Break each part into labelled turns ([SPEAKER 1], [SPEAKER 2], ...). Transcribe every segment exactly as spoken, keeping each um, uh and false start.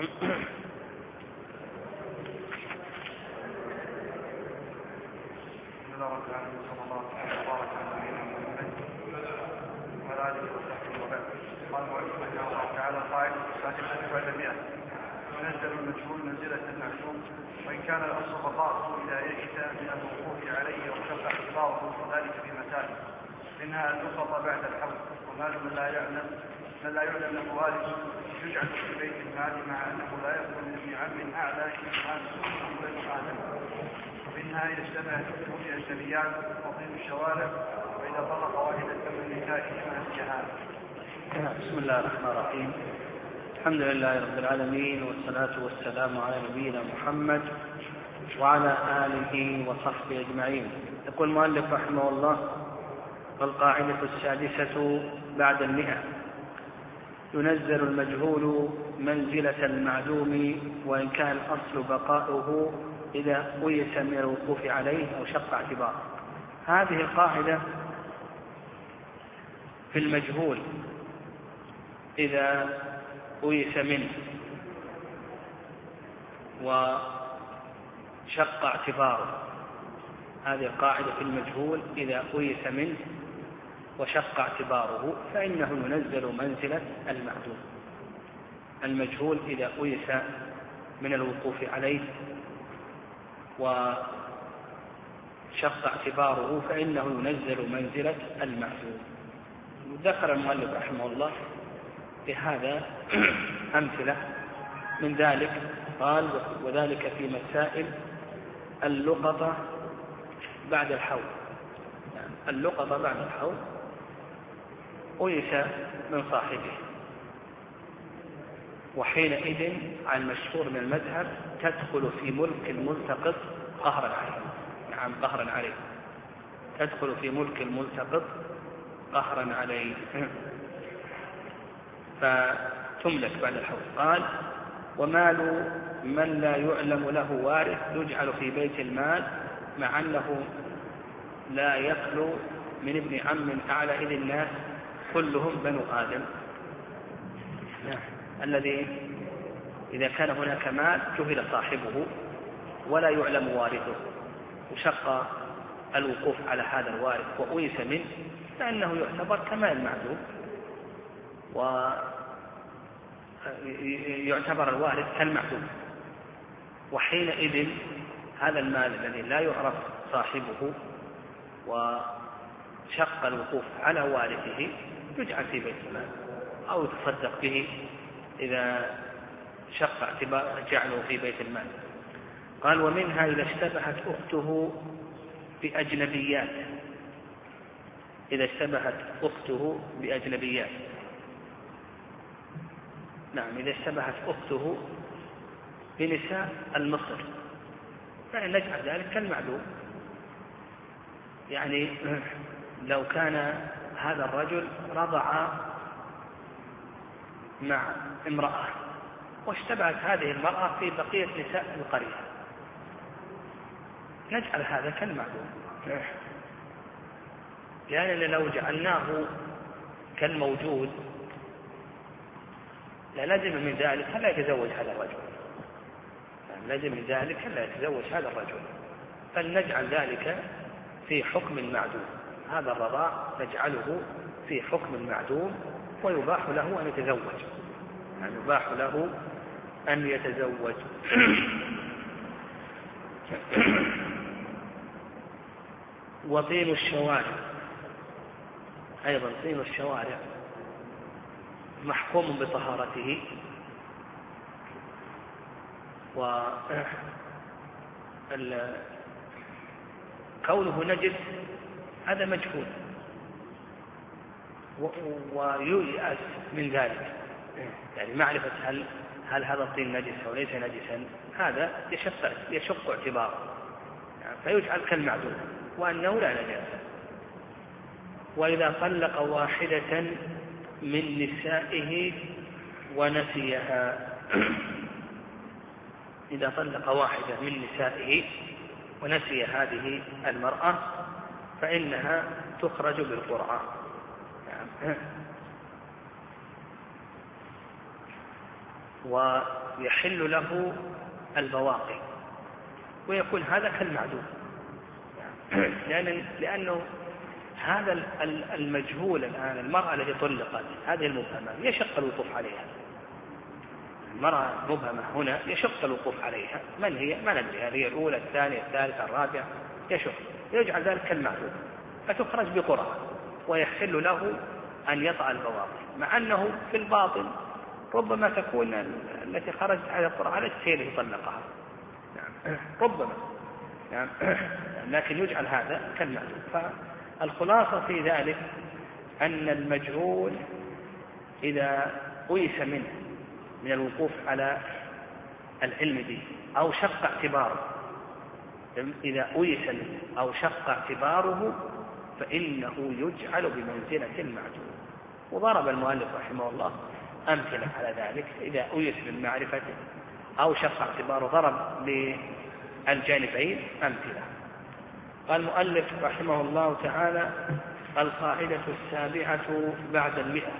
[SPEAKER 1] ينزل المجهول منزلة المعلوم وإن كان الأصل بقاؤه إذا يئس من الوقوف عليه وشق اعتباره ذلك في مسائل منها اللقطة بعد الحول ومال من لا يعلم من لا يعلم له والد يجعل في بيت المال مع أنه لا يكون من عم أعلى إمام بين آدم ومنها يجتمع الحكم في الجريان وطيب الشوارع وإذا طلق واحدة من نسائهما الجهاد.
[SPEAKER 2] بسم الله الرحمن الرحيم. الحمد لله رب العالمين والصلاة والسلام على نبينا محمد وعلى آله وصحبه أجمعين. يقول المؤلف رحمه الله: والقاعدة السادسة بعد المئة: ينزل المجهول منزلة المعدوم وإن كان الأصل بقاؤه إذا قيس من الوقوف عليه أو شق اعتباره. هذه القاعدة في المجهول إذا قيس منه وشق اعتباره. هذه القاعدة في المجهول إذا قيس منه وشق اعتباره فإنه ينزل منزلة المعدوم. المجهول إذا قيس من الوقوف عليه وشق اعتباره فإنه ينزل منزلة المعدوم. ذكر المؤلف رحمه الله بهذا أمثلة من ذلك. قال: وذلك في مسائل اللقطة بعد الحول. اللقطة بعد الحول قيس من صاحبه، وحينئذ على المشهور من المذهب تدخل في ملك الملتقط قهرا عليه. نعم، قهرا عليه، تدخل في ملك الملتقط قهرا عليه فتملك بعد الحول. قال: ومال من لا يعلم له وارث يجعل في بيت المال مع أنه لا يخلو من ابن عم أعلى إذ الناس كلهم بنو آدم. الذي إذا كان هناك مال جهل صاحبه ولا يعلم وارثه وشق الوقوف على هذا الوارث وأويس منه فإنه يعتبر كمال المعدوم، ويعتبر الوارث كالمعدوم. وحينئذ هذا المال الذي لا يعرف صاحبه وشق الوقوف على وارثه يجعل في بيت المال أو يتصدق به إذا شق اعتبار جعله في بيت المال. قال: ومنها إذا اشتبهت أخته بأجنبيات. إذا اشتبهت أخته بأجنبيات. نعم، إذا اشتبهت أخته بنساء المصر فإن نجعل ذلك كالمعدوم. يعني لو كان هذا الرجل رضع مع امرأة واشتبهت هذه المرأة في بقية نساء القرية نجعل هذا كالمعدوم، لأن لو جعلناه كالموجود لازم من ذلك هل لا يتزوج هذا الرجل، لازم من ذلك هل لا يتزوج هذا الرجل، فلنجعل ذلك في حكم المعدوم. هذا الرضاع نجعله في حكم المعدوم ويباح له أن يتزوج، يعني يباح له أن يتزوج. وطين الشوارع أيضا، طين الشوارع محكوم بطهارته، وكونه نجس هذا مجهول ويؤيس من ذلك. يعني معرفة هل هل هذا الطين نجس أو ليس نجسا هذا يشق يشق اعتباره، يعني فيجعل كالمعدوم وأنه لا نجاسة. وإذا طلق واحدة من نسائه ونسيها. إذا طلق واحدة من نسائه ونسي هذه المرأة فإنها تخرج بالقرعة. ويحل له البواقي، ويكون هذا كالمعدوم. لأن لأنه هذا المجهول الآن، المرأة التي طلقت هذه المبهمة يشق الوقوف عليها، المرأة المبهمة هنا يشق الوقوف عليها، من هي؟ ما ندري، هذه الأولى الثانية الثالثة الرابعة، يشق، يجعل ذلك كالمعدوم، فتخرج بقرعة ويحل له أن يطأ البواقي، مع أنه في الباطن ربما تكون التي خرجت على القرعة ليست هي التي طلقها، نعم. ربما نعم. لكن يجعل هذا كالمعدوم. فالخلاصة في ذلك أن المجهول إذا أيس منه من الوقوف على العلم به أو شق اعتباره، إذا أيس منه أو شق اعتباره فإنه يجعل بمنزلة المعدوم. وضرب المؤلف رحمه الله أمثلة على ذلك، إذا أيس من معرفته أو شق اعتباره ضرب بالجانبين أمثلة. قال المؤلف رحمه الله تعالى: القاعدة السابعة بعد المئة: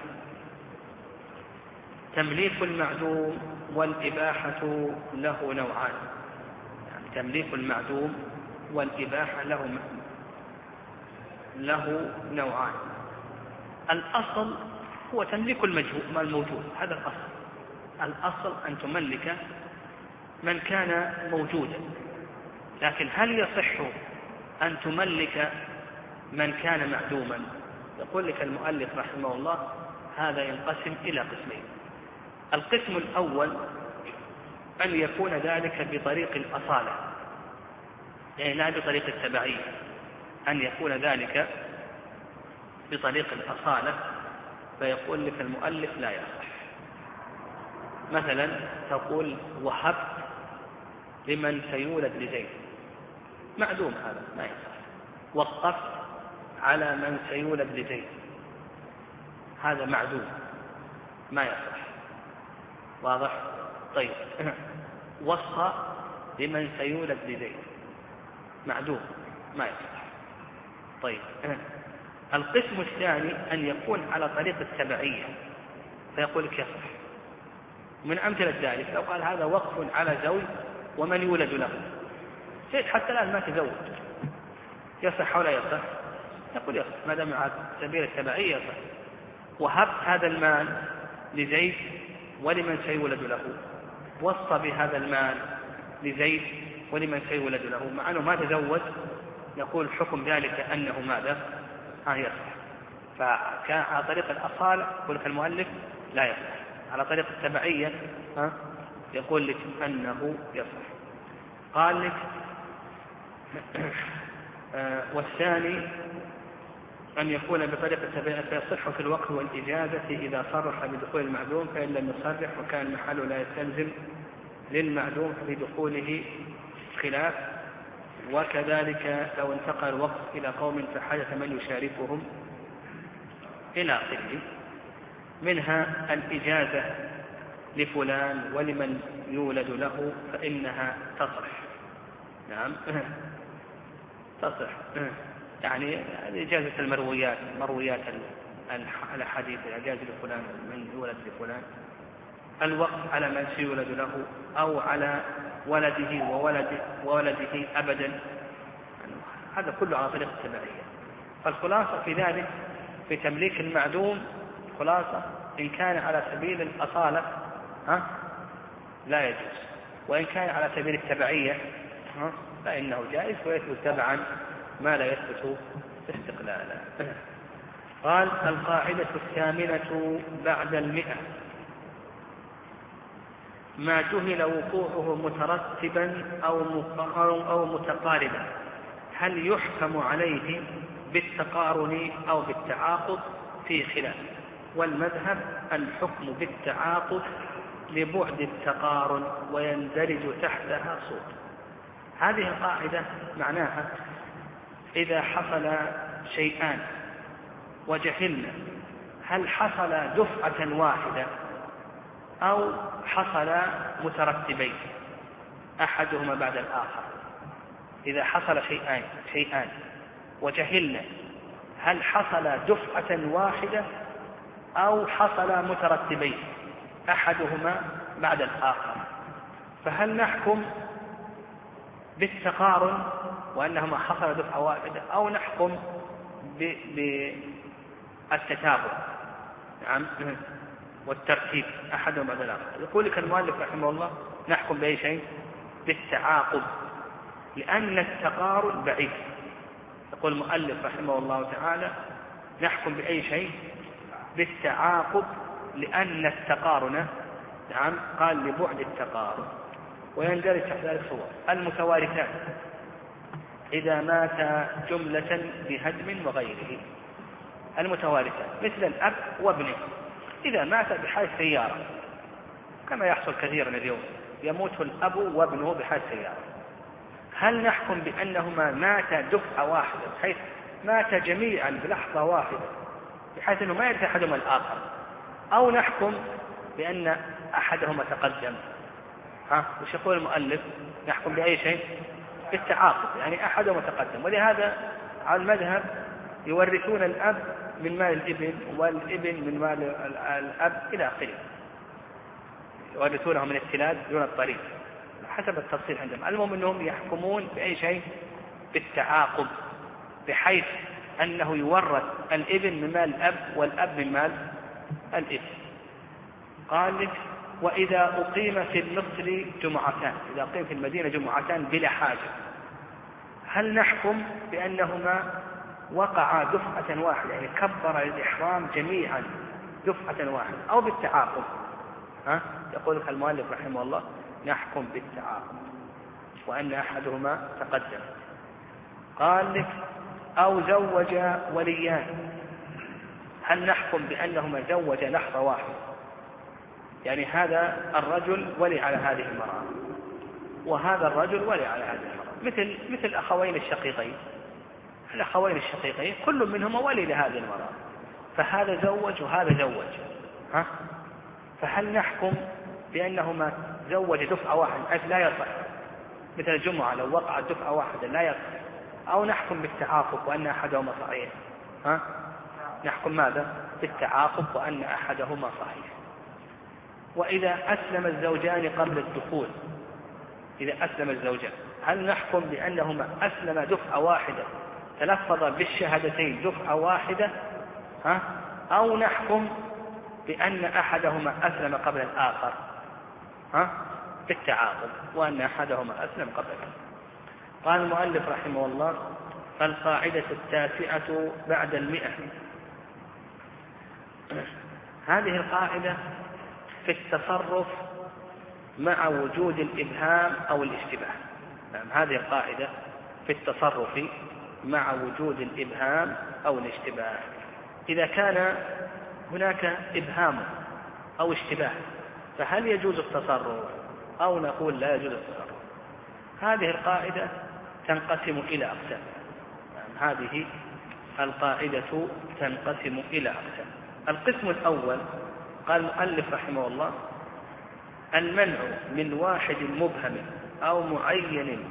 [SPEAKER 2] تمليك المعدوم والإباحة له نوعان. يعني تمليك المعدوم والإباحة له له نوعان. الأصل هو تمليك الموجود، هذا الأصل. الأصل أن تملك من كان موجودا، لكن هل يصح أن تملك من كان معدوما؟ يقول لك المؤلف رحمه الله هذا ينقسم إلى قسمين. القسم الأول أن يكون ذلك بطريق الأصالة، يعني لا بطريق التبعية، أن يكون ذلك بطريق الأصالة، فيقول لك المؤلف لا يصح. مثلا تقول: وهبت لمن سيولد لزيد، معدوم، هذا ما يصح. وقفت على من سيولد لزيد، هذا معدوم، ما يصح. واضح؟ طيب. وصى لمن سيولد لزيد، معدوم، ما يصح. طيب. القسم الثاني أن يكون على طريق التبعية، فيقول لك يصح. من أمثلة ذلك لو قال: هذا وقف على زوج ومن يولد له، زيد حتى الآن ما تزوج، يصح ولا يصح؟ يقول يصح، ما دام على سبيل التبعية يصح. وهبت هذا المال لزيد ولمن سيولد له، وصى بهذا المال لزيد ولمن سيولد له، مع أنه ما تزوج، يقول حكم ذلك أنه ماذا؟ ها يصح. فكان على طريق الأصالة يقول لك المؤلف لا يصح، على طريق التبعية ها يقول لك أنه يصح. قال لك: آه والثاني أن يكون بطريق التبعية فيصح في الوقف والإجازة إذا صرح بدخول المعدوم، فإن لم يصرح وكان المحل لا يستلزم للمعدوم في دخوله خلاف. وكذلك لو انتقل الوقف إلى قوم فحدث من يشاركهم إلى آخره. منها الإجازة لفلان ولمن يولد له فإنها تصح. نعم تصح، يعني إجازة المرويات، مرويات الحديث، الإجازة لفلان من يولد لفلان. الوقف على من سيولد له أو على ولده وولده, وولده أبدا، يعني هذا كله على طريق التبعية. فالخلاصة في ذلك في تمليك المعدوم، خلاصة إن كان على سبيل الأصالة ها لا يجوز، وإن كان على سبيل التبعية ها فإنه جائز ويثبت تبعا ما لا يثبت استقلالا. قال: القاعدة الثامنة بعد المئة: ما جهل وقوعه مترتبا أو متقاربا، هل يحكم عليه بالتقارن أو بالتعاقب؟ في خلاف، والمذهب الحكم بالتعاقب لبعد التقارن ويندرج تحتها صوت. هذه القاعدة معناها إذا حصل شيئان وجهلنا هل حصل دفعة واحدة أو حصل مترتبين أحدهما بعد الآخر، إذا حصل شيئان شيئان وجهلنا هل حصل دفعة واحدة أو حصل مترتبين أحدهما بعد الآخر، فهل نحكم بالتقارن وأنهما حصل دفعة واحدة، أو نحكم بالتتابع نعم والترتيب أحدهم بعد الآخر؟ يقول لك المؤلف رحمه الله نحكم بأي شيء؟ بالتعاقب، لأن التقارن بعيد. يقول المؤلف رحمه الله تعالى نحكم بأي شيء؟ بالتعاقب، لأن التقارن نعم قال لبعد التقارن. ويندرج تحت ذلك صور المتوارثان إذا مات جملة بهدم وغيره. المتوارثان مثل الأب وابنه إذا مات بحادث سيارة، كما يحصل كثيرا اليوم، يموت الأب وابنه بحادث سيارة، هل نحكم بأنهما ماتا دفعة واحدة بحيث مات جميعا بلحظة واحدة بحيث أنه ما يرث أحدهما الآخر، أو نحكم بأن أحدهما تقدم؟ ها وش يقول المؤلف؟ نحكم بأي شيء؟ بالتعاقب، يعني أحدهما تقدم. ولهذا على المذهب يورثون الأب من مال الابن والابن من مال الأب إلى آخره، يورثونه من التلاد دون الطريق حسب التفصيل عندهم. المهم أنهم يحكمون بأي شيء؟ بالتعاقب، بحيث أنه يورث الابن من مال الأب والأب من مال الابن. قال لك وإذا أقيم في المصر جمعتان، إذا أقيم في المدينة جمعتان بلا حاجة، هل نحكم بأنهما وقعا دفعة واحدة، يعني كبر الإحرام جميعا دفعة واحدة، أو بالتعاقب؟ ها؟ يقول لك المؤلف رحمه الله نحكم بالتعاقب وأن أحدهما تقدم. قال لك أو زوج وليان، هل نحكم بأنهما زوج لحظة واحدة، يعني هذا الرجل ولي على هذه المرأة وهذا الرجل ولي على هذه المرأة، مثل مثل أخوين الشقيقين، الأخوين الشقيقين كل منهما ولي لهذه المرأة، فهذا زوج وهذا زوج، ها؟ فهل نحكم بأنهما زوج دفعة واحدة أي لا يصح، مثل الجمعة لو وقعت دفعة واحدة لا يصح، أو نحكم بالتعاقب وأن أحدهما صحيح؟ ها؟ نحكم ماذا؟ بالتعاقب وأن أحدهما صحيح. وإذا أسلم الزوجان قبل الدخول، إذا أسلم الزوجان هل نحكم بأنهما أسلم دفعة واحدة تلفظ بالشهادتين دفعة واحدة، ها؟ أو نحكم بأن أحدهما أسلم قبل الآخر، ها؟ بالتعاقب وأن أحدهما أسلم قبل الآخر. قال المؤلف رحمه الله القاعدة التاسعة بعد المئة. هذه القاعدة في التصرف مع وجود الإبهام أو الاشتباه. نعم هذه القاعدة في التصرف مع وجود الإبهام أو الاشتباه، إذا كان هناك إبهام أو اشتباه فهل يجوز التصرف أو نقول لا يجوز التصرف؟ هذه القاعدة تنقسم إلى أقسام. يعني هذه القاعدة تنقسم إلى أقسام. القسم الأول قال المؤلف رحمه الله المنع من واحد مبهم أو معين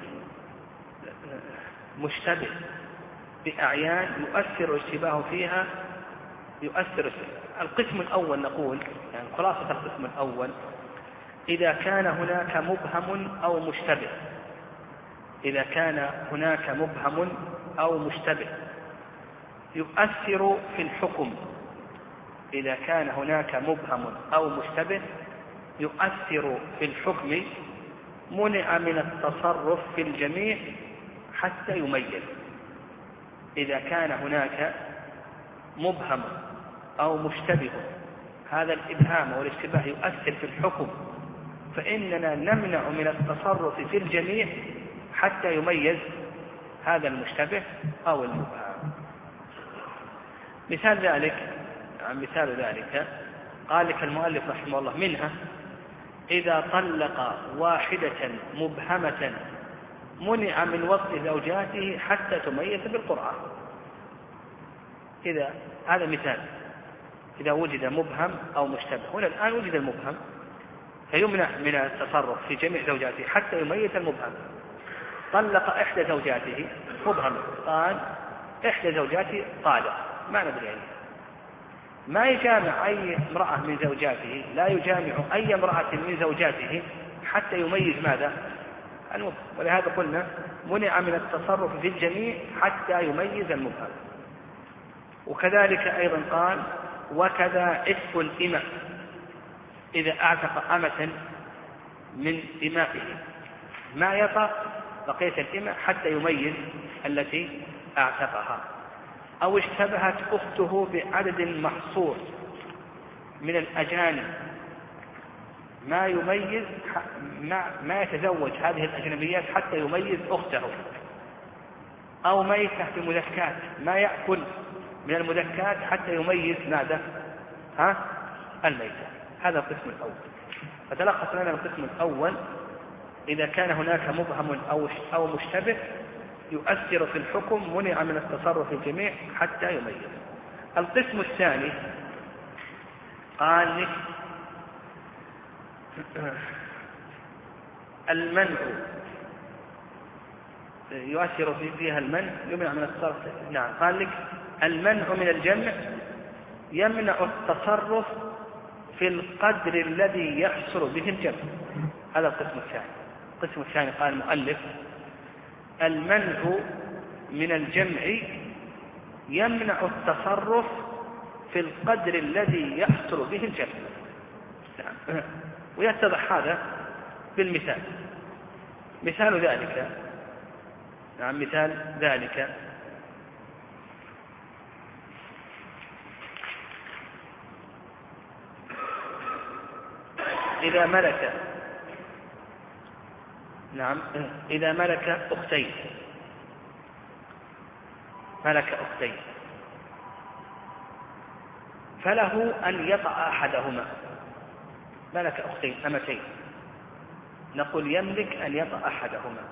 [SPEAKER 2] مشتبه بأعيان يؤثر اشتباه فيها يؤثر. القسم الأول نقول يعني خلاصة القسم الأول إذا كان هناك مبهم أو مشتبه، إذا كان هناك مبهم أو مشتبه يؤثر في الحكم، إذا كان هناك مبهم أو مشتبه يؤثر في الحكم منع من التصرف في الجميع حتى يميز. إذا كان هناك مبهم أو مشتبه هذا الإبهام والاشتباه يؤثر في الحكم فإننا نمنع من التصرف في الجميع حتى يميز هذا المشتبه أو المبهم. مثال ذلك مثال ذلك قال لك المؤلف رحمه الله منها إذا طلق واحدة مبهمة منع من وطء زوجاته حتى تميز بالقرآن. إذا هذا مثال إذا وجد مبهم أو مشتبه، هنا الآن وجد المبهم فيمنع من التصرف في جميع زوجاته حتى يميز المبهم. طلق إحدى زوجاته مبهم، قال إحدى زوجاته طالق ما ندري يعني، ما يجامع أي امرأة من زوجاته، لا يجامع أي امرأة من زوجاته حتى يميز ماذا؟ المبهم. ولهذا قلنا منع من التصرف في الجميع حتى يميز المبهم. وكذلك أيضا قال وكذا عتق الإماء إذا أعتق أمة من إمائه ما يطأ بقية الإماء حتى يميز التي أعتقها. أو اشتبهت أخته بعدد محصور من الأجانب ما يميز ما يتزوج هذه الأجنبيات حتى يميز أخته. أو ميتة في مذكات ما يأكل من المذكات حتى يميز ماذا؟ ها؟ الميتة. هذا القسم الأول. فتلخص لنا القسم الأول إذا كان هناك مبهم أو مشتبه يؤثر في الحكم منع من التصرف في الجميع حتى يميز. القسم الثاني قال المنع يؤثر فيها المنع يمنع من التصرف. نعم قال لك المنع من الجمع يمنع التصرف في القدر الذي يحصل به الجمع. هذا القسم الثاني. القسم الثاني قال المؤلف المنع من الجمع يمنع التصرف في القدر الذي يحصل به الجمع. نعم. ويتضح هذا بالمثال. مثال ذلك نعم مثال ذلك إذا ملك نعم إذا ملك أختين ملك أختين فله أن يطأ أحدهما. ملك أختين أمتين نقول يملك أن يطأ أحدهما.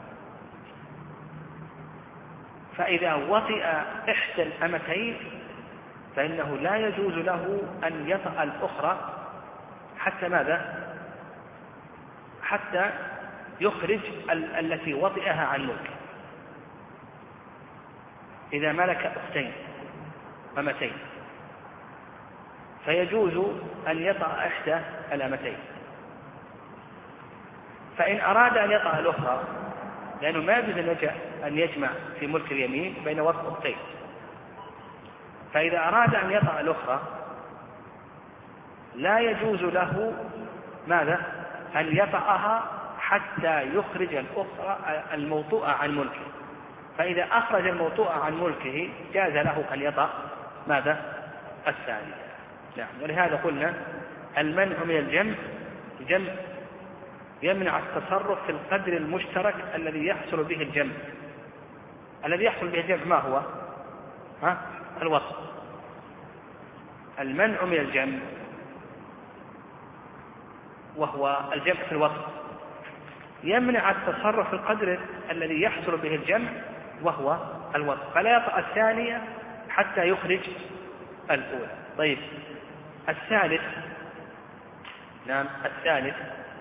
[SPEAKER 2] فإذا وطئ إحدى الأمتين فإنه لا يجوز له أن يطأ الأخرى حتى ماذا؟ حتى يخرج ال- التي وطئها عن ملكه. إذا ملك أختين أمتين فيجوز أن يطأ إحدى الأمتين. فإن أراد أن يطأ الأخرى لأنه ما يجوز أن يجمع في ملك اليمين بين وطء أختين، فإذا أراد أن يطأ الأخرى لا يجوز له ماذا؟ أن يطأها حتى يخرج الأخرى الموطوءة عن ملكه. فإذا أخرج الموطوءة عن ملكه جاز له أن يطأ ماذا؟ الثاني. نعم. ولهذا قلنا المنع من الجمع جمع يمنع التصرف في القدر المشترك الذي يحصل به الجمع. الذي يحصل به الجمع ما هو؟ ها؟ الوطء. المنع من الجمع وهو الجمع في الوطء يمنع التصرف في القدر الذي يحصل به الجمع وهو الوطء، فلا يطأ الثانية حتى يخرج الأولى. طيب الثالث. نعم الثالث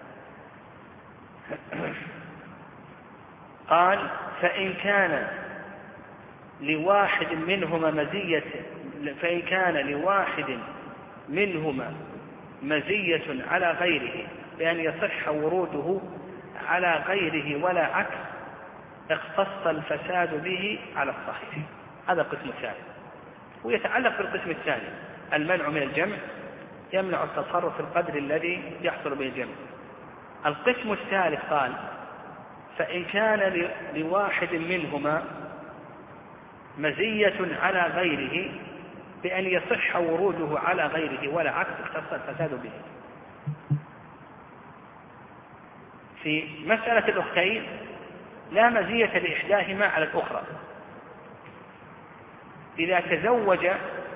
[SPEAKER 2] قال فإن كان لواحد منهما مزية فإن كان لواحد منهما مزية على غيره بأن يصح وروده على غيره ولا عكس اختص الفساد به على الصحيح. هذا القسم الثاني ويتعلق بالقسم الثاني. المنع من الجمع يمنع التصرف في القدر الذي يحصل به الجمع. القسم الثالث قال فإن كان لواحد منهما مزية على غيره بأن يصح وروده على غيره ولا عكس اختص الفساد به. في مسألة الأختين لا مزية لإحداهما على الأخرى. إذا تزوج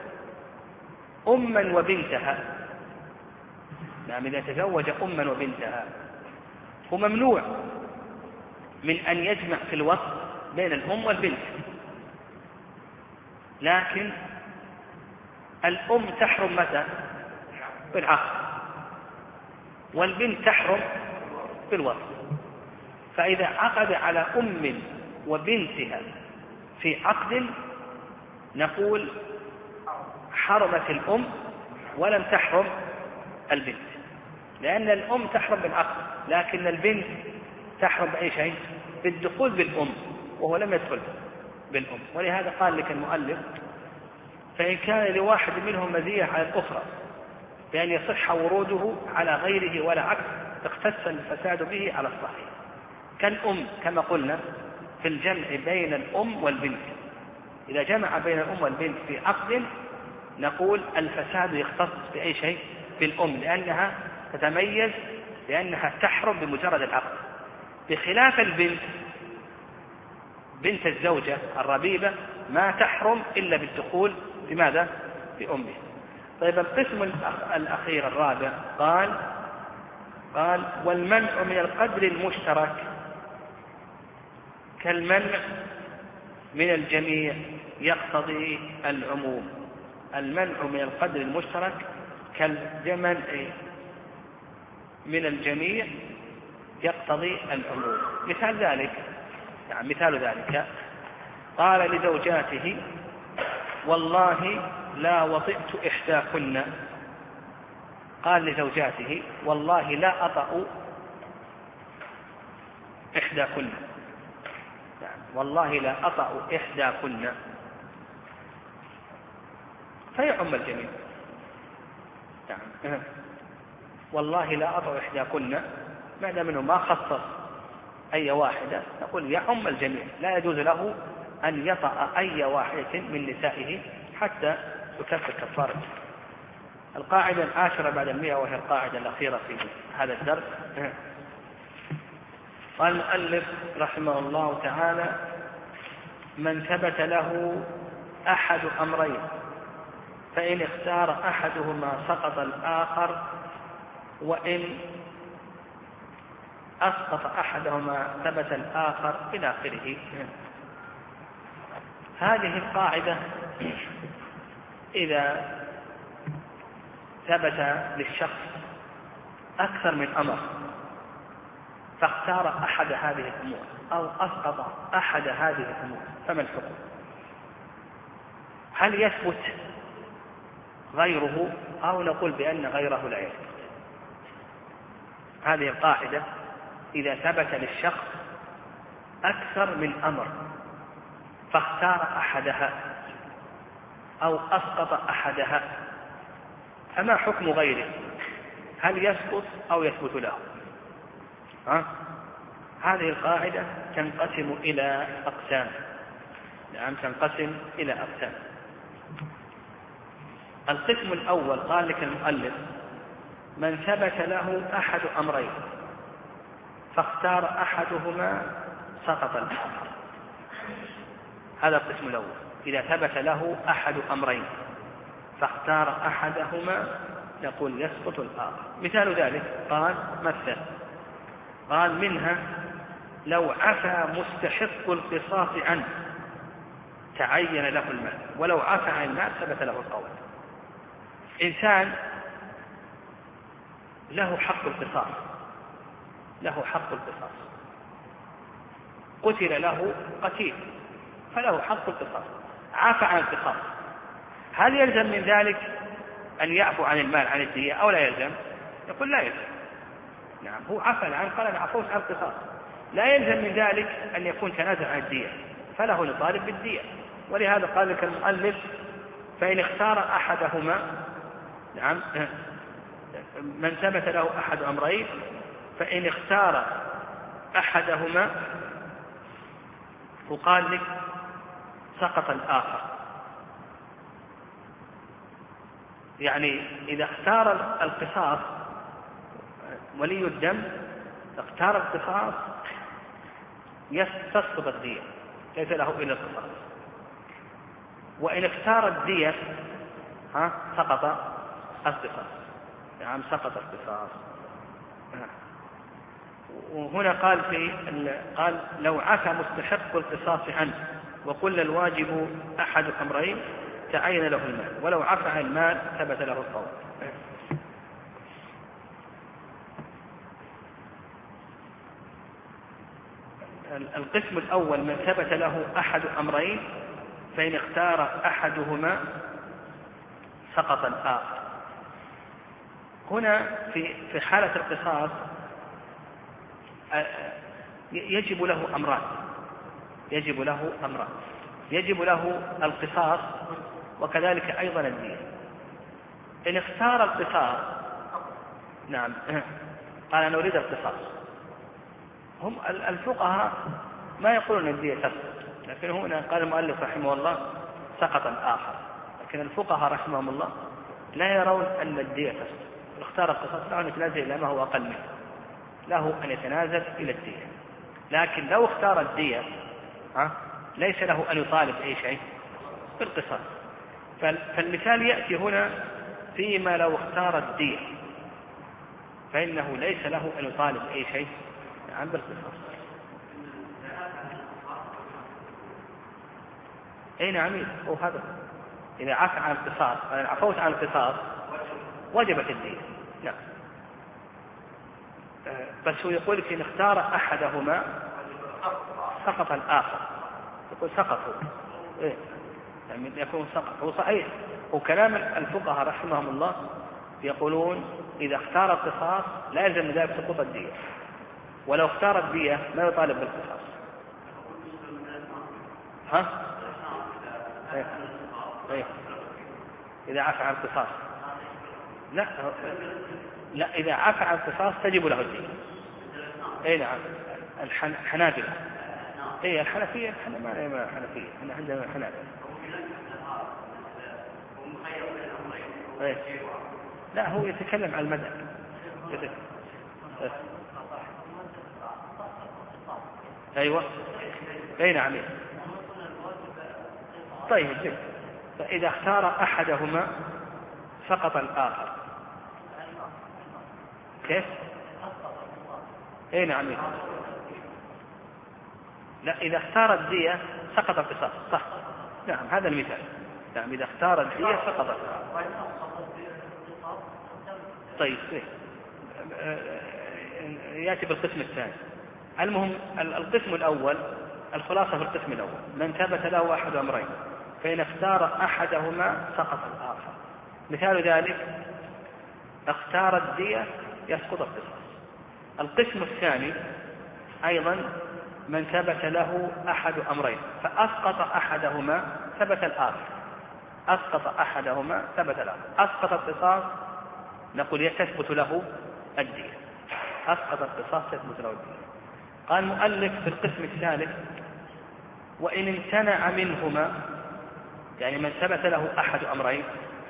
[SPEAKER 2] أما وبنتها نعم إذا تزوج أما وبنتها هو ممنوع من أن يجمع في الوطء بين الأم والبنت، لكن الأم تحرم متى؟ بالعقد، والبنت تحرم بالوطء. فإذا عقد على أم وبنتها في عقد نقول حرمت الأم ولم تحرم البنت. لأن الأم تحرم بالعقد، لكن البنت تحرم بأي شيء؟ بالدخول بالأم، وهو لم يدخل بالأم. ولهذا قال لك المؤلف: فإن كان لواحد منهم مزية على الأخرى بأن يصح وروده على غيره ولا عكس اختص الفساد به على الصحيح، كالأم كما قلنا في الجمع بين الأم والبنت. إذا جمع بين الأم والبنت في عقد نقول الفساد يختص بأي شيء؟ بالأم، لأنها تتميز، لأنها تحرم بمجرد العقد، بخلاف البنت، بنت الزوجة الربيبة ما تحرم إلا بالدخول بماذا؟ بأمه. طيب القسم الأخير الرابع قال قال والمنع من القدر المشترك كالمنع من الجميع يقتضي العموم. المنع من القدر المشترك كالمنع من الجميع يقتضي العموم. مثال ذلك يعني مثال ذلك قال لزوجاته: والله لا وطئت إحداكن. قال لزوجاته: والله لا أطأ إحداكن، يعني والله لا أطأ إحداكن، فيعم الجميع. يعني والله لا أطأ إحداكن، ما دام منه ما خصص أي واحدة نقول يعم الجميع، لا يجوز له أن يطأ أي واحدة من نسائه حتى يكفر كفارة. القاعدة العاشرة بعد المئة وهي القاعدة الأخيرة في هذا الدرس. قال المؤلف رحمه الله تعالى: من ثبت له أحد أمرين فإن اختار أحدهما سقط الآخر، وإن أسقط أحدهما ثبت الآخر إلى آخره. هذه القاعدة إذا ثبت للشخص أكثر من أمر فاختار أحد هذه الأمور أو أسقط أحد هذه الأمور فما الحكم؟ هل يثبت غيره أو نقول بأن غيره لا يثبت؟ هذه القاعدة إذا ثبت للشخص أكثر من أمر فاختار أحدها أو أسقط أحدها فما حكم غيره؟ هل يسقط أو يثبت له؟ ها؟ هذه القاعدة تنقسم إلى أقسام. نعم تنقسم إلى أقسام. القسم الأول قال لك المؤلف: من ثبت له أحد أمرين فاختار أحدهما سقط الآخر. هذا القسم الأول، إذا ثبت له أحد أمرين فاختار أحدهما نقول يسقط الآخر. مثال ذلك قال مثل قال: منها لو عفى مستحق القصاص عنه تعين له المال، ولو عفى عن المال ثبت له القول. إنسان له حق القصاص، له حق القصاص، قتل له قتيل فله حق القصاص، عفى عن القصاص، هل يلزم من ذلك أن يعفو عن المال عن الدية أو لا يلزم؟ يقول لا يلزم. نعم هو عفى الآن قال أنا عفوت عن القصاص، لا يلزم من ذلك أن يكون تنازع عن الدية، فله نطالب بالدية. ولهذا قال لك المؤلف: فإن اختار أحدهما، نعم من ثبت له أحد أمرين فإن اختار أحدهما وقال لك سقط الآخر. يعني إذا اختار القصاص ولي الدم اختار القصاص تسقط الدية، ليس له إلا القصاص. وإن اختار الدية ها سقط القصاص، نعم سقط القصاص. وهنا قال في قال: لو عفى مستحق القصاص عنه وقل الواجب أحد أمرين تعين له المال، ولو عفى عن المال ثبت له القول. القسم الأول: من ثبت له أحد أمرين فإن اختار أحدهما سقط الآخر. هنا في في حالة القصاص يجب له أمران يجب له أمران يجب له القصاص وكذلك أيضا الدية. إن اختار القصاص، نعم، قال أنا أريد القصاص، هم الفقهاء ما يقولون الدية تسقط، لكن هنا قال المؤلف رحمه الله سقط الآخر، لكن الفقهاء رحمهم الله لا يرون أن الدية تسقط. اختار القصاص له أن يتنازل إلى ما هو أقل منه، له أن يتنازل إلى الدية. لكن لو اختار الدية ليس له أن يطالب أي شيء بالقصاص. فالمثال يأتي هنا فيما لو اختار الدية فإنه ليس له أن يطالب أي شيء عن بالقصاص. أي نعم، هو هذا إذا عفى عن القصاص، أنا عفوت عن القصاص وجبت الدية. نعم، بس هو يقول لك إن اختار أحدهما سقط الآخر، يقول سقط هو إيه؟ يعني يكون سقط هو صحيح. وكلام الفقهاء رحمهم الله يقولون إذا اختار القصاص لا يلزم ذلك سقوط الدية، ولو اختار الدية ما يطالب بالقصاص. ها؟ إيه؟ إيه؟ إذا عفى عن القصاص لا لا إذا عفى عن القصاص تجب له الدية. أي نعم، الحنابلة أي الحنفية، احنا ما لنا حنفية، احنا عندنا حنابلة. إيه؟ لا، هو يتكلم عن المذهب. إيه؟ أيوة، أي نعم. طيب جيد. فإذا اختار أحدهما سقط الآخر كيف؟ أي نعم. لا، إذا اختار الدية سقط القصاص، صح. نعم، هذا المثال. نعم، إذا اختار الدية سقط. طيب يأتي بالقسم الثاني. المهم القسم الأول، الخلاصة في القسم الأول من ثبت له أحد أمرين فإن اختار أحدهما سقط الآخر. مثال ذلك اختار الدية يسقط القصاص. القسم الثاني أيضا من ثبت له أحد أمرين فأسقط أحدهما ثبت الآخر، أسقط أحدهما ثبت الآخر. أسقط القصاص نقول تثبت له الدية، أسقط القصاص تثبت له الدية. قال المؤلف في القسم الثالث وإن امتنع منهما، يعني من ثبت له أحد أمرين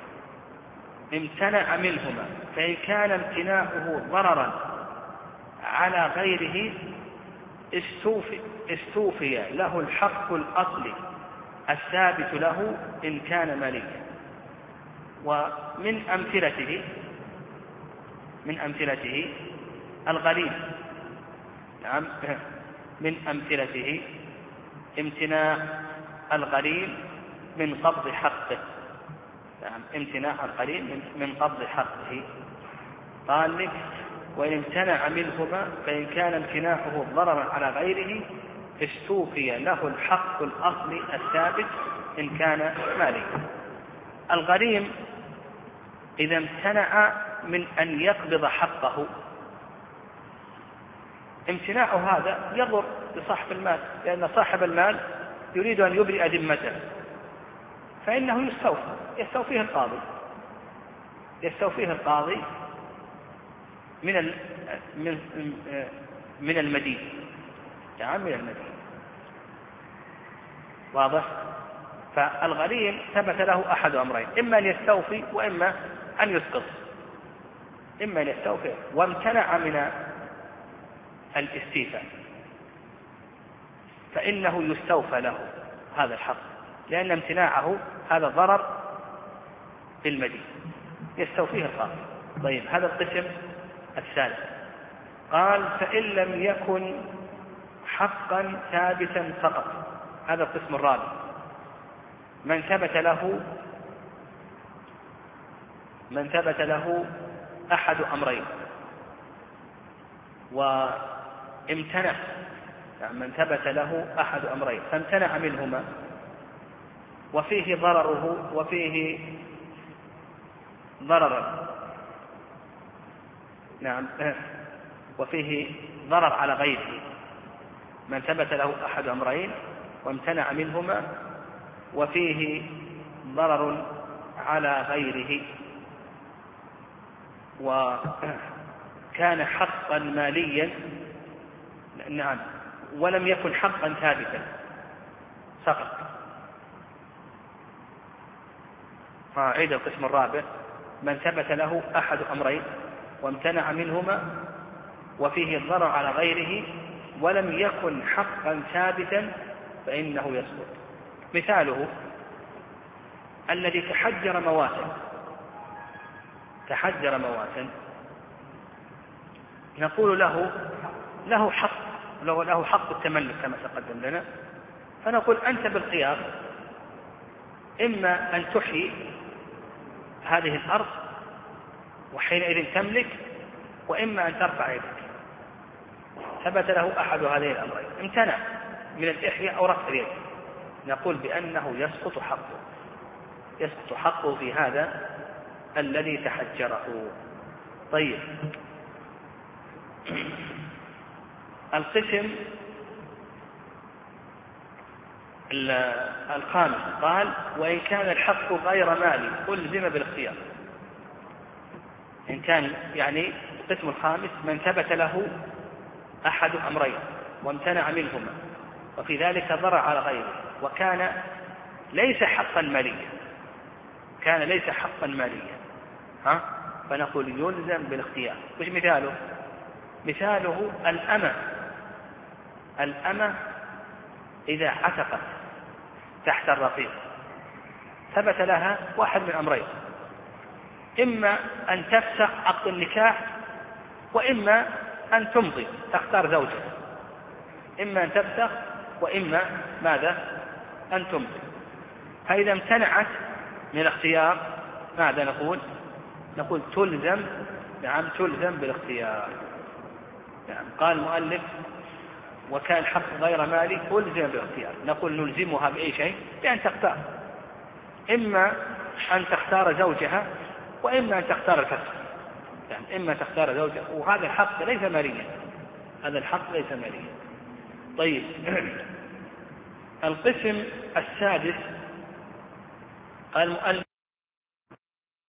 [SPEAKER 2] امتنع منهما فإن كان امتناعه ضررا على غيره استوفي, استوفي له الحق الأصلي الثابت له إن كان مالكا. ومن أمثلته من أمثلته الغريب. نعم، من أمثلته امتناع الغريب من قبض حقه. نعم، امتناع الغريب من قبض حقه. قال لك وإن امتنع منهما فإن كان امتناعه ضررا على غيره استوفي له الحق الأصلي الثابت إن كان مالكا. الغريم إذا امتنع من أن يقبض حقه امتناعه هذا يضر بصاحب المال، لأن صاحب المال يريد أن يبرئ ذمته فإنه يستوفى يستوفيه القاضي يستوفيه القاضي من من من المدين. نعم، من المدين. واضح؟ فالغريم ثبت له أحد أمرين، إما أن يستوفي وإما أن يسقط. إما أن يستوفي وامتنع من الاستيفاء فإنه يستوفى له هذا الحق، لأن امتناعه هذا ضرر بالمدين يستوفيه القاضي. طيب، هذا القسم الثالث. قال فإن لم يكن حقا ثابتا فقط. هذا القسم الرابع، من ثبت له من ثبت له أحد أمرين وامتنع، يعني من ثبت له أحد أمرين فامتنع منهما وفيه ضرره وفيه ضررا نعم وفيه ضرر على غيره، من ثبت له أحد أمرين وامتنع منهما وفيه ضرر على غيره وكان حقا ماليا، نعم، ولم يكن حقا ثابتا سقط. عيد القسم الرابع: من ثبت له أحد أمرين وامتنع منهما وفيه الضرر على غيره ولم يكن حقا ثابتا فإنه يسقط. مثاله الذي تحجر مواسم تحجر مواسم نقول له له حق له حق التملك كما تقدم لنا، فنقول أنت بالقياس إما أن تحيي هذه الأرض وحينئذ تملك، وإما أن ترفع يدك. ثبت له أحد هذين الأمرين، امتنع من الإحياء أو رفع اليد، نقول بأنه يسقط حقه يسقط حقه في هذا الذي تحجره. طيب، القسم الخامس قال: وإن كان الحق غير مالي ألزم بالاختيار. إن كان يعني القسم الخامس من ثبت له أحد أمرين وامتنع منهما وفي ذلك ضرر على غيره وكان ليس حقا ماليا كان ليس حقا ماليا ها فنقول يلزم بالاختيار. وش مثاله؟ مثاله الأمة الأمة إذا عتقت تحت الرقيق ثبت لها واحد من أمرين: إما أن تفسخ عقد النكاح وإما أن تمضي تختار زوجها. إما أن تفسخ وإما ماذا؟ أن تمضي. فإذا امتنعت من الاختيار ماذا نقول؟ نقول تلزم نعم تلزم بالاختيار. نعم. قال المؤلف: وكان حق غير مالي ألزم بالاختيار. نقول نلزمها بأي شيء؟ بأن تختار، إما أن تختار زوجها وإما أن تختار الفسخ. يعني إما تختار زوجها، وهذا الحق ليس ماليا هذا الحق ليس ماليا. طيب، القسم السادس قال المؤلف: